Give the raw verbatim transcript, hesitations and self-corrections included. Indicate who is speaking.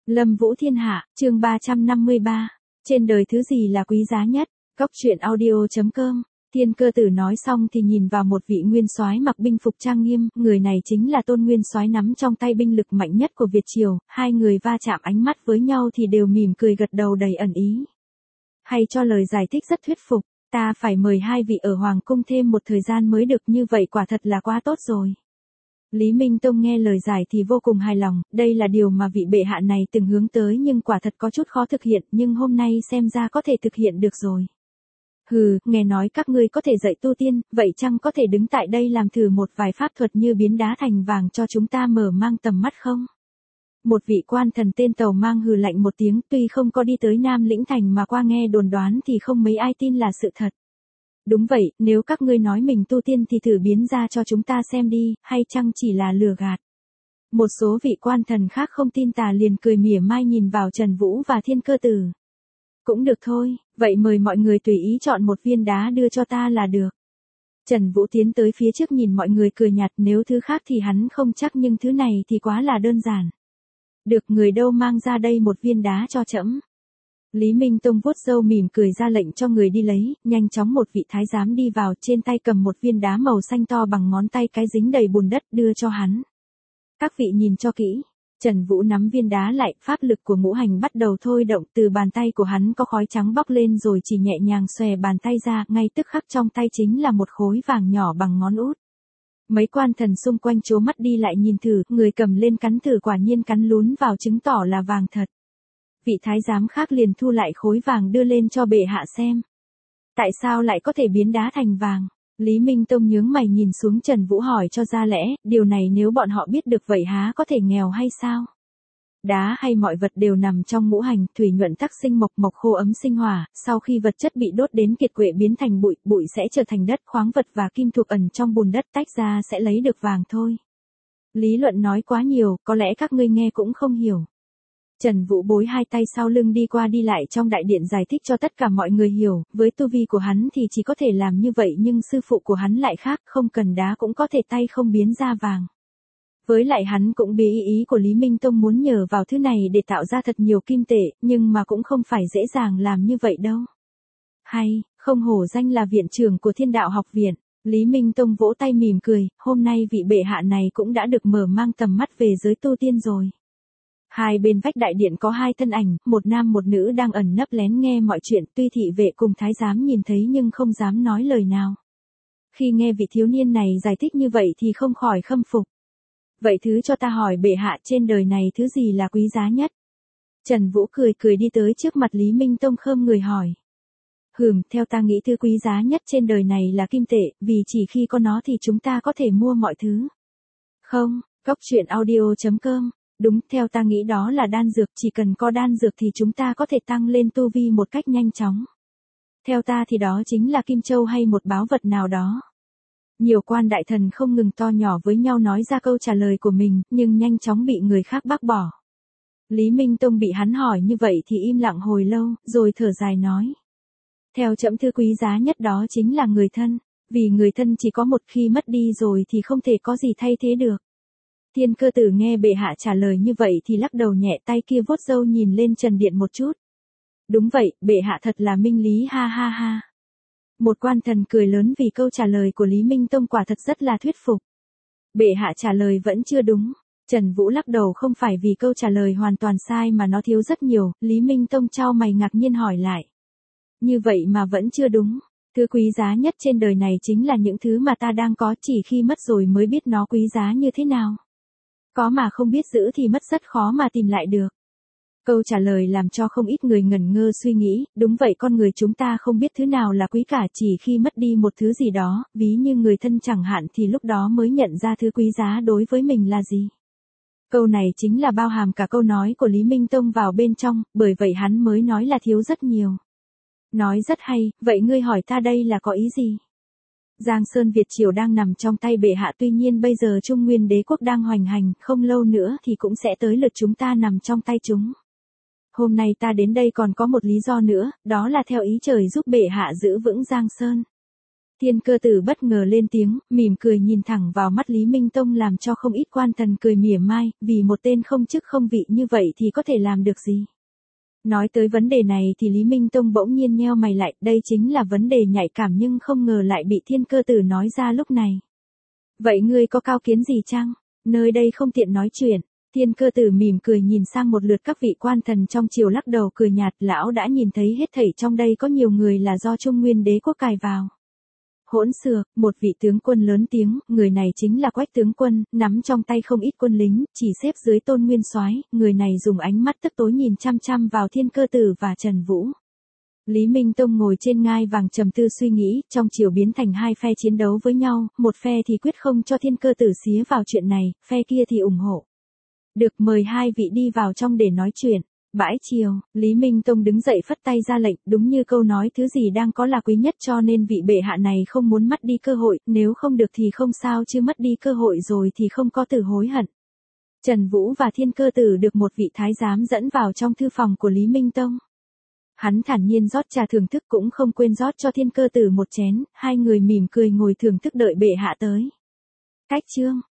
Speaker 1: Lâm Vũ Thiên Hạ, chương ba trăm năm mươi ba. Trên đời thứ gì là quý giá nhất? Cốc truyện audio chấm com. Thiên Cơ Tử nói xong thì nhìn vào một vị nguyên soái mặc binh phục trang nghiêm, người này chính là Tôn Nguyên Soái nắm trong tay binh lực mạnh nhất của Việt triều, hai người va chạm ánh mắt với nhau thì đều mỉm cười gật đầu đầy ẩn ý. Hay cho lời giải thích rất thuyết phục, ta phải mời hai vị ở hoàng cung thêm một thời gian mới được, như vậy quả thật là quá tốt rồi. Lý Minh Tông nghe lời giải thì vô cùng hài lòng, đây là điều mà vị bệ hạ này từng hướng tới nhưng quả thật có chút khó thực hiện, nhưng hôm nay xem ra có thể thực hiện được rồi. Hừ, nghe nói các ngươi có thể dạy tu tiên, vậy chăng có thể đứng tại đây làm thử một vài pháp thuật như biến đá thành vàng cho chúng ta mở mang tầm mắt không? Một vị quan thần tên Tàu Mang hừ lạnh một tiếng, tuy không có đi tới Nam Lĩnh Thành mà qua nghe đồn đoán thì không mấy ai tin là sự thật. Đúng vậy, nếu các ngươi nói mình tu tiên thì thử biến ra cho chúng ta xem đi, hay chăng chỉ là lừa gạt. Một số vị quan thần khác không tin tà liền cười mỉa mai nhìn vào Trần Vũ và Thiên Cơ Tử. Cũng được thôi, vậy mời mọi người tùy ý chọn một viên đá đưa cho ta là được. Trần Vũ tiến tới phía trước nhìn mọi người cười nhạt, nếu thứ khác thì hắn không chắc nhưng thứ này thì quá là đơn giản. Được, người đâu mang ra đây một viên đá cho trẫm. Lý Minh Tông vuốt râu mỉm cười ra lệnh cho người đi lấy, nhanh chóng một vị thái giám đi vào, trên tay cầm một viên đá màu xanh to bằng ngón tay cái dính đầy bùn đất đưa cho hắn. Các vị nhìn cho kỹ. Trần Vũ nắm viên đá lại, pháp lực của ngũ hành bắt đầu thôi động, từ bàn tay của hắn có khói trắng bốc lên rồi chỉ nhẹ nhàng xòe bàn tay ra, ngay tức khắc trong tay chính là một khối vàng nhỏ bằng ngón út. Mấy quan thần xung quanh trố mắt đi lại nhìn thử, người cầm lên cắn thử, quả nhiên cắn lún vào chứng tỏ là vàng thật. Vị thái giám khác liền thu lại khối vàng đưa lên cho bệ hạ xem. Tại sao lại có thể biến đá thành vàng? Lý Minh Tông nhướng mày nhìn xuống Trần Vũ hỏi cho ra lẽ, điều này nếu bọn họ biết được vậy há có thể nghèo hay sao? Đá hay mọi vật đều nằm trong ngũ hành, thủy nhuận tắc sinh mộc, mộc khô ấm sinh hỏa, sau khi vật chất bị đốt đến kiệt quệ biến thành bụi, bụi sẽ trở thành đất, khoáng vật và kim thuộc ẩn trong bùn đất tách ra sẽ lấy được vàng thôi. Lý luận nói quá nhiều, có lẽ các ngươi nghe cũng không hiểu. Trần Vũ bối hai tay sau lưng đi qua đi lại trong đại điện giải thích cho tất cả mọi người hiểu, với tu vi của hắn thì chỉ có thể làm như vậy nhưng sư phụ của hắn lại khác, không cần đá cũng có thể tay không biến ra vàng. Với lại hắn cũng biết ý ý của Lý Minh Tông muốn nhờ vào thứ này để tạo ra thật nhiều kim tệ, nhưng mà cũng không phải dễ dàng làm như vậy đâu. Hay, không hổ danh là viện trưởng của Thiên Đạo Học Viện. Lý Minh Tông vỗ tay mỉm cười, hôm nay vị bệ hạ này cũng đã được mở mang tầm mắt về giới tu tiên rồi. Hai bên vách đại điện có hai thân ảnh, một nam một nữ đang ẩn nấp lén nghe mọi chuyện, tuy thị vệ cùng thái giám nhìn thấy nhưng không dám nói lời nào. Khi nghe vị thiếu niên này giải thích như vậy thì không khỏi khâm phục. Vậy thứ cho ta hỏi bệ hạ, trên đời này thứ gì là quý giá nhất? Trần Vũ cười cười đi tới trước mặt Lý Minh Tông khom người hỏi. Hừm, theo ta nghĩ thứ quý giá nhất trên đời này là kim tệ, vì chỉ khi có nó thì chúng ta có thể mua mọi thứ. Không, cốc truyện audio chấm com. Đúng, theo ta nghĩ đó là đan dược, chỉ cần có đan dược thì chúng ta có thể tăng lên tu vi một cách nhanh chóng. Theo ta thì đó chính là kim châu hay một báu vật nào đó. Nhiều quan đại thần không ngừng to nhỏ với nhau nói ra câu trả lời của mình, nhưng nhanh chóng bị người khác bác bỏ. Lý Minh Tông bị hắn hỏi như vậy thì im lặng hồi lâu, rồi thở dài nói. Theo trẫm thứ quý giá nhất đó chính là người thân, vì người thân chỉ có một, khi mất đi rồi thì không thể có gì thay thế được. Thiên Cơ Tử nghe bệ hạ trả lời như vậy thì lắc đầu nhẹ, tay kia vuốt râu nhìn lên Trần Điện một chút. Đúng vậy, bệ hạ thật là minh lý, ha ha ha. Một quan thần cười lớn vì câu trả lời của Lý Minh Tông quả thật rất là thuyết phục. Bệ hạ trả lời vẫn chưa đúng. Trần Vũ lắc đầu, không phải vì câu trả lời hoàn toàn sai mà nó thiếu rất nhiều. Lý Minh Tông chau mày ngạc nhiên hỏi lại. Như vậy mà vẫn chưa đúng. Thứ quý giá nhất trên đời này chính là những thứ mà ta đang có, chỉ khi mất rồi mới biết nó quý giá như thế nào. Có mà không biết giữ thì mất, rất khó mà tìm lại được. Câu trả lời làm cho không ít người ngẩn ngơ suy nghĩ, đúng vậy, con người chúng ta không biết thứ nào là quý cả, chỉ khi mất đi một thứ gì đó, ví như người thân chẳng hạn thì lúc đó mới nhận ra thứ quý giá đối với mình là gì. Câu này chính là bao hàm cả câu nói của Lý Minh Tông vào bên trong, bởi vậy hắn mới nói là thiếu rất nhiều. Nói rất hay, vậy ngươi hỏi ta đây là có ý gì? Giang Sơn Việt triều đang nằm trong tay bệ hạ, tuy nhiên bây giờ Trung Nguyên đế quốc đang hoành hành, không lâu nữa thì cũng sẽ tới lượt chúng ta nằm trong tay chúng. Hôm nay ta đến đây còn có một lý do nữa, đó là theo ý trời giúp bệ hạ giữ vững Giang Sơn. Thiên Cơ Tử bất ngờ lên tiếng, mỉm cười nhìn thẳng vào mắt Lý Minh Tông làm cho không ít quan thần cười mỉa mai, vì một tên không chức không vị như vậy thì có thể làm được gì. Nói tới vấn đề này thì Lý Minh Tông bỗng nhiên nheo mày lại, đây chính là vấn đề nhạy cảm nhưng không ngờ lại bị Thiên Cơ Tử nói ra lúc này. Vậy ngươi có cao kiến gì chăng? Nơi đây không tiện nói chuyện. Thiên Cơ Tử mỉm cười nhìn sang một lượt các vị quan thần trong triều lắc đầu cười nhạt, lão đã nhìn thấy hết thảy trong đây có nhiều người là do Trung Nguyên đế quốc cài vào. Hỗn xược, một vị tướng quân lớn tiếng, người này chính là Quách tướng quân, nắm trong tay không ít quân lính, chỉ xếp dưới Tôn Nguyên Soái, người này dùng ánh mắt tức tối nhìn chăm chăm vào Thiên Cơ Tử và Trần Vũ. Lý Minh Tông ngồi trên ngai vàng trầm tư suy nghĩ, trong triều biến thành hai phe chiến đấu với nhau, một phe thì quyết không cho Thiên Cơ Tử xía vào chuyện này, phe kia thì ủng hộ. Được, mời hai vị đi vào trong để nói chuyện. Bãi chiều, Lý Minh Tông đứng dậy phất tay ra lệnh, đúng như câu nói thứ gì đang có là quý nhất cho nên vị bệ hạ này không muốn mất đi cơ hội, nếu không được thì không sao chứ mất đi cơ hội rồi thì không có từ hối hận. Trần Vũ và Thiên Cơ Tử được một vị thái giám dẫn vào trong thư phòng của Lý Minh Tông. Hắn thản nhiên rót trà thưởng thức cũng không quên rót cho Thiên Cơ Tử một chén, hai người mỉm cười ngồi thưởng thức đợi bệ hạ tới. Cách chương